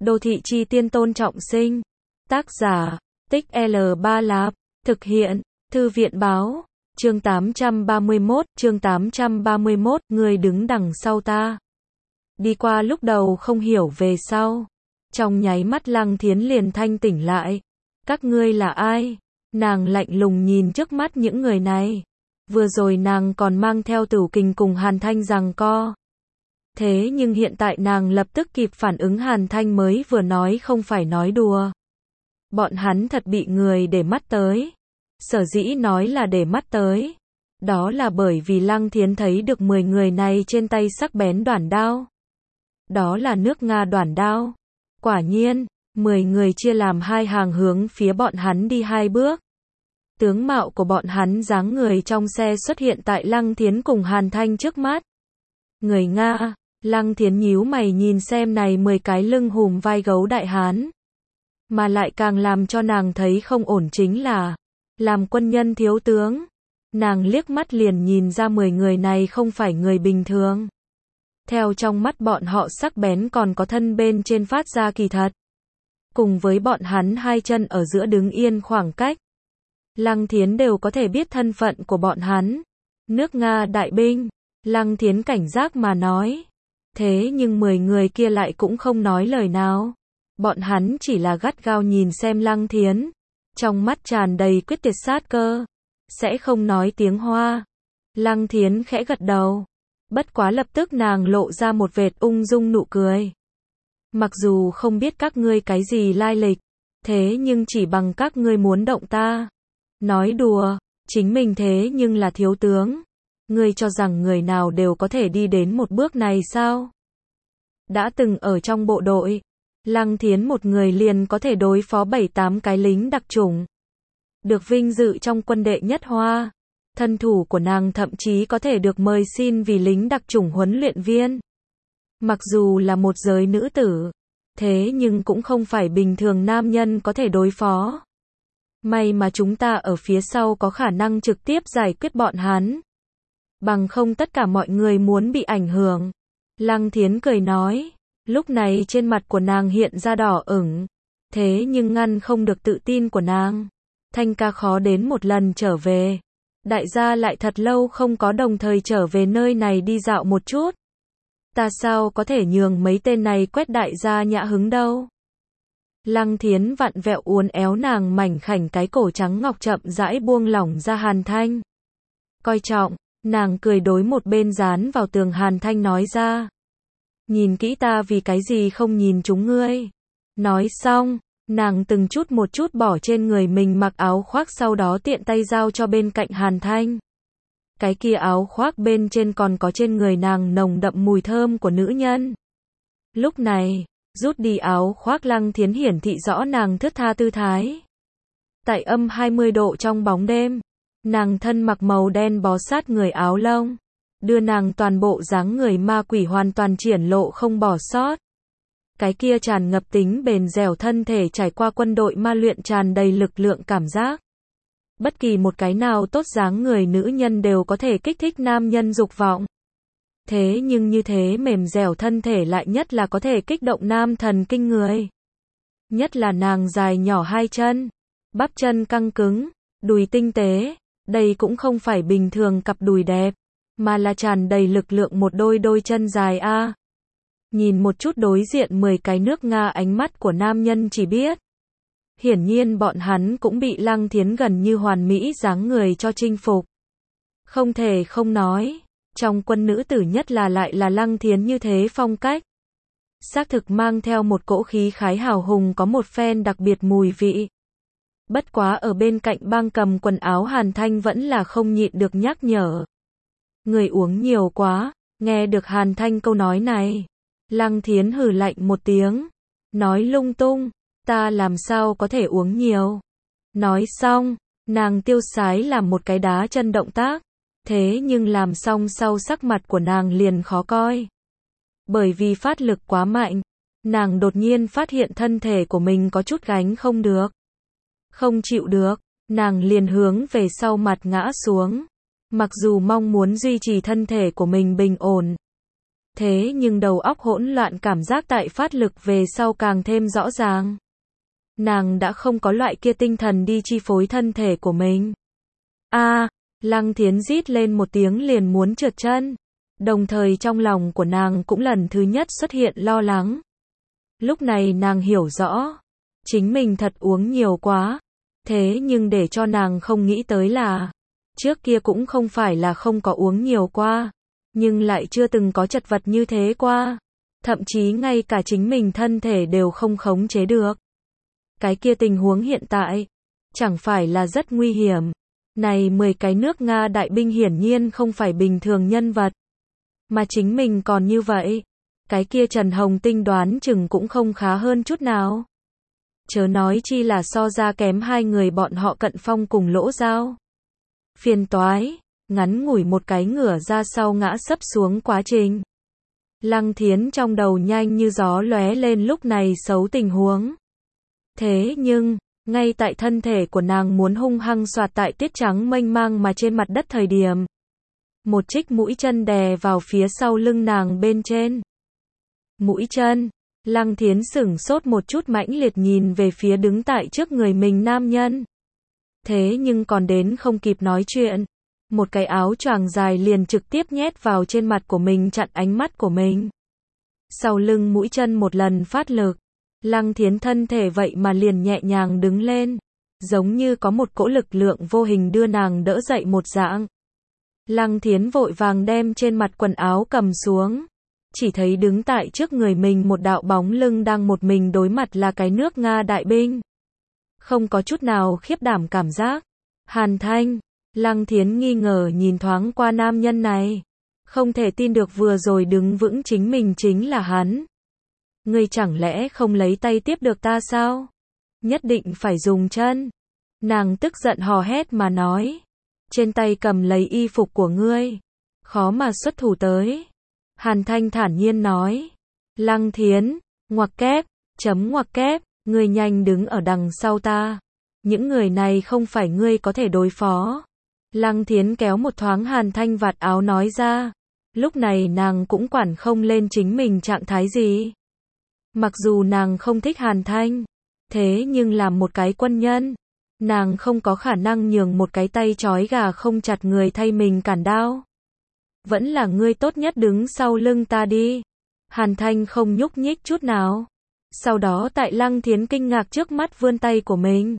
Đô thị chi tiên Tôn Trọng Sinh. Tác giả, Tích L Ba Lạp. Thực hiện, Thư viện báo. Chương 831, người đứng đằng sau ta. Đi qua lúc đầu không hiểu về sau. Trong nháy mắt Lăng Thiến liền thanh tỉnh lại. Các ngươi là ai? Nàng lạnh lùng nhìn trước mắt những người này. Vừa rồi nàng còn mang theo Tửu Kình cùng Hàn Thanh giằng co. Thế nhưng hiện tại nàng lập tức kịp phản ứng, Hàn Thanh mới vừa nói không phải nói đùa. Bọn hắn thật bị người để mắt tới. Sở dĩ nói là để mắt tới, đó là bởi vì Lăng Thiến thấy được 10 người này trên tay sắc bén đoản đao. Đó là nước Nga đoản đao. Quả nhiên, 10 người chia làm hai hàng hướng phía bọn hắn đi hai bước. Tướng mạo của bọn hắn dáng người trong xe xuất hiện tại Lăng Thiến cùng Hàn Thanh trước mắt. Người Nga. Lăng Thiến nhíu mày nhìn xem này 10 cái lưng hùm vai gấu đại hán. Mà lại càng làm cho nàng thấy không ổn chính là, làm quân nhân thiếu tướng, nàng liếc mắt liền nhìn ra 10 người này không phải người bình thường. Theo trong mắt bọn họ sắc bén còn có thân bên trên phát ra kỳ thật. Cùng với bọn hắn hai chân ở giữa đứng yên khoảng cách, Lăng Thiến đều có thể biết thân phận của bọn hắn. Nước Nga đại binh. Lăng Thiến cảnh giác mà nói. Thế nhưng 10 người kia lại cũng không nói lời nào. Bọn hắn chỉ là gắt gao nhìn xem Lăng Thiến. Trong mắt tràn đầy quyết tuyệt sát cơ. Sẽ không nói tiếng Hoa. Lăng Thiến khẽ gật đầu. Bất quá lập tức nàng lộ ra một vệt ung dung nụ cười. Mặc dù không biết các ngươi cái gì lai lịch, thế nhưng chỉ bằng các ngươi muốn động ta. Nói đùa, chính mình thế nhưng là thiếu tướng. Ngươi cho rằng người nào đều có thể đi đến một bước này sao? Đã từng ở trong bộ đội, Lăng Thiến một người liền có thể đối phó 7-8 cái lính đặc chủng. Được vinh dự trong quân đệ nhất Hoa. Thân thủ của nàng thậm chí có thể được mời xin vì lính đặc chủng huấn luyện viên. Mặc dù là một giới nữ tử, thế nhưng cũng không phải bình thường nam nhân có thể đối phó. May mà chúng ta ở phía sau có khả năng trực tiếp giải quyết bọn hắn. Bằng không tất cả mọi người muốn bị ảnh hưởng. Lăng Thiến cười nói. Lúc này trên mặt của nàng hiện ra đỏ ửng. Thế nhưng ngăn không được tự tin của nàng. Thanh ca khó đến một lần trở về. Đại gia lại thật lâu không có đồng thời trở về nơi này đi dạo một chút. Ta sao có thể nhường mấy tên này quét đại gia nhã hứng đâu. Lăng Thiến vặn vẹo uốn éo nàng mảnh khảnh cái cổ trắng ngọc, chậm rãi buông lỏng ra Hàn Thanh. Coi trọng, nàng cười đối một bên dán vào tường Hàn Thanh nói ra. Nhìn kỹ ta vì cái gì không nhìn chúng ngươi. Nói xong, nàng từng chút một chút bỏ trên người mình mặc áo khoác, sau đó tiện tay giao cho bên cạnh Hàn Thanh. Cái kia áo khoác bên trên còn có trên người nàng nồng đậm mùi thơm của nữ nhân. Lúc này, rút đi áo khoác, Lăng Thiến hiển thị rõ nàng thướt tha tư thái. Tại âm 20 độ trong bóng đêm, nàng thân mặc màu đen bó sát người áo lông, đưa nàng toàn bộ dáng người ma quỷ hoàn toàn triển lộ không bỏ sót. Cái kia tràn ngập tính bền dẻo thân thể trải qua quân đội ma luyện, tràn đầy lực lượng cảm giác. Bất kỳ một cái nào tốt dáng người nữ nhân đều có thể kích thích nam nhân dục vọng. Thế nhưng như thế mềm dẻo thân thể lại nhất là có thể kích động nam thần kinh người. Nhất là nàng dài nhỏ hai chân, bắp chân căng cứng, đùi tinh tế. Đây cũng không phải bình thường cặp đùi đẹp, mà là tràn đầy lực lượng một đôi chân dài a. Nhìn một chút đối diện 10 cái nước Nga, ánh mắt của nam nhân chỉ biết. Hiển nhiên bọn hắn cũng bị Lăng Thiến gần như hoàn mỹ dáng người cho chinh phục. Không thể không nói, trong quân nữ tử nhất là lại là Lăng Thiến như thế phong cách. Xác thực mang theo một cỗ khí khái hào hùng, có một phen đặc biệt mùi vị. Bất quá ở bên cạnh băng cầm quần áo Hàn Thanh vẫn là không nhịn được nhắc nhở. Người uống nhiều quá. Nghe được Hàn Thanh câu nói này, Lăng Thiến hừ lạnh một tiếng. Nói lung tung, ta làm sao có thể uống nhiều. Nói xong, nàng tiêu sái làm một cái đá chân động tác. Thế nhưng làm xong sau sắc mặt của nàng liền khó coi. Bởi vì phát lực quá mạnh, nàng đột nhiên phát hiện thân thể của mình có chút gánh không được. Không chịu được, nàng liền hướng về sau mặt ngã xuống. Mặc dù mong muốn duy trì thân thể của mình bình ổn, Thế nhưng đầu óc hỗn loạn cảm giác tại phát lực về sau càng thêm rõ ràng. Nàng đã không có loại kia tinh thần đi chi phối thân thể của mình. Lăng Thiến rít lên một tiếng liền muốn trượt chân. Đồng thời trong lòng của nàng cũng lần thứ nhất xuất hiện lo lắng. Lúc này nàng hiểu rõ, chính mình thật uống nhiều quá. Thế nhưng để cho nàng không nghĩ tới là, trước kia cũng không phải là không có uống nhiều qua, nhưng lại chưa từng có chật vật như thế qua. Thậm chí ngay cả chính mình thân thể đều không khống chế được. Cái kia tình huống hiện tại, chẳng phải là rất nguy hiểm. Này 10 cái nước Nga đại binh hiển nhiên không phải bình thường nhân vật. Mà chính mình còn như vậy. Cái kia Trần Hồng Tinh đoán chừng cũng không khá hơn chút nào. Chớ nói chi là so ra kém hai người bọn họ Cận Phong cùng Lỗ Giao. Phiền toái, ngắn ngủi một cái ngửa ra sau ngã sấp xuống quá trình. Lăng Thiến trong đầu nhanh như gió lóe lên lúc này xấu tình huống. Thế nhưng, ngay tại thân thể của nàng muốn hung hăng xoạt tại tiết trắng mênh mang mà trên mặt đất thời điểm. Một trích mũi chân đè vào phía sau lưng nàng bên trên. Mũi chân, Lăng Thiến sửng sốt một chút mãnh liệt nhìn về phía đứng tại trước người mình nam nhân. Thế nhưng còn đến không kịp nói chuyện. Một cái áo choàng dài liền trực tiếp nhét vào trên mặt của mình chặn ánh mắt của mình. Sau lưng mũi chân một lần phát lực. Lăng Thiến thân thể vậy mà liền nhẹ nhàng đứng lên. Giống như có một cỗ lực lượng vô hình đưa nàng đỡ dậy một dạng. Lăng Thiến vội vàng đem trên mặt quần áo cầm xuống. Chỉ thấy đứng tại trước người mình một đạo bóng lưng đang một mình đối mặt là cái nước Nga đại binh. Không có chút nào khiếp đảm cảm giác. Hàn Thanh, Lăng Thiến nghi ngờ nhìn thoáng qua nam nhân này. Không thể tin được vừa rồi đứng vững chính mình chính là hắn. Ngươi chẳng lẽ không lấy tay tiếp được ta sao? Nhất định phải dùng chân. Nàng tức giận hò hét mà nói. Trên tay cầm lấy y phục của ngươi. Khó mà xuất thủ tới. Hàn Thanh thản nhiên nói. Lăng Thiến, ngoặc kép, ngoặc kép, ngươi nhanh đứng ở đằng sau ta. Những người này không phải ngươi có thể đối phó. Lăng Thiến kéo một thoáng Hàn Thanh vạt áo nói ra. Lúc này nàng cũng quản không lên chính mình trạng thái gì. Mặc dù nàng không thích Hàn Thanh, thế nhưng làm một cái quân nhân, nàng không có khả năng nhường một cái tay trói gà không chặt người thay mình cản đao. Vẫn là ngươi tốt nhất đứng sau lưng ta đi. Hàn Thanh không nhúc nhích chút nào. Sau đó tại Lăng Thiến kinh ngạc trước mắt vươn tay của mình.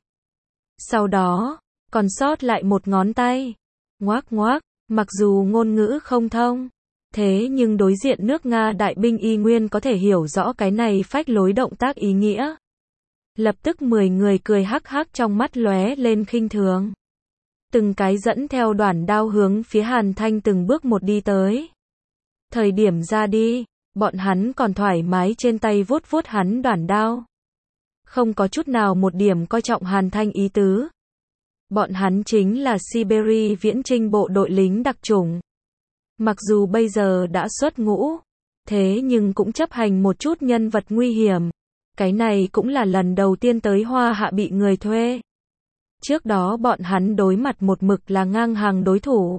Sau đó, còn sót lại một ngón tay. Ngoác ngoác, mặc dù ngôn ngữ không thông. Thế nhưng đối diện nước Nga đại binh y nguyên có thể hiểu rõ cái này phách lối động tác ý nghĩa. Lập tức 10 người cười hắc hắc trong mắt lóe lên khinh thường. Từng cái dẫn theo đoản đao hướng phía Hàn Thanh từng bước một đi tới. Thời điểm ra đi, bọn hắn còn thoải mái trên tay vuốt vuốt hắn đoản đao. Không có chút nào một điểm coi trọng Hàn Thanh ý tứ. Bọn hắn chính là Siberia viễn chinh bộ đội lính đặc chủng. Mặc dù bây giờ đã xuất ngũ, thế nhưng cũng chấp hành một chút nhân vật nguy hiểm. Cái này cũng là lần đầu tiên tới Hoa Hạ bị người thuê. Trước đó bọn hắn đối mặt một mực là ngang hàng đối thủ.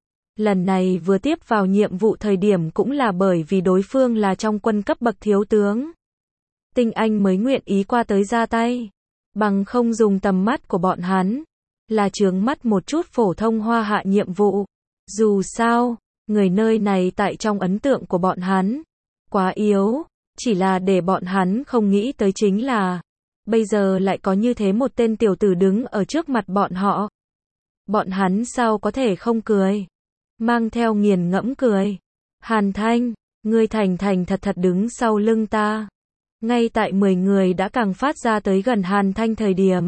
Lần này vừa tiếp vào nhiệm vụ thời điểm cũng là bởi vì đối phương là trong quân cấp bậc thiếu tướng. Tinh Anh mới nguyện ý qua tới ra tay. Bằng không dùng tầm mắt của bọn hắn, là chướng mắt một chút phổ thông Hoa Hạ nhiệm vụ. Dù sao, người nơi này tại trong ấn tượng của bọn hắn, quá yếu. Chỉ là để bọn hắn không nghĩ tới chính là, bây giờ lại có như thế một tên tiểu tử đứng ở trước mặt bọn họ. Bọn hắn sao có thể không cười? Mang theo nghiền ngẫm cười. Hàn Thanh, ngươi thành thành thật thật đứng sau lưng ta. Ngay tại 10 người đã càng phát ra tới gần Hàn Thanh thời điểm.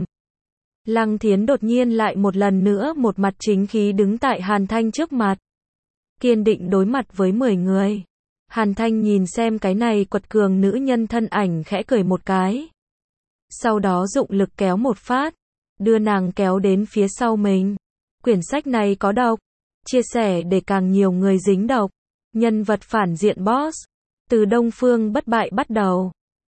Lăng Thiến đột nhiên lại một lần nữa một mặt chính khí đứng tại Hàn Thanh trước mặt. Kiên định đối mặt với 10 người. Hàn Thanh nhìn xem cái này quật cường nữ nhân thân ảnh khẽ cười một cái. Sau đó dụng lực kéo một phát, đưa nàng kéo đến phía sau mình. Quyển sách này có độc, chia sẻ để càng nhiều người dính độc. Nhân vật phản diện boss, từ Đông Phương bất bại bắt đầu.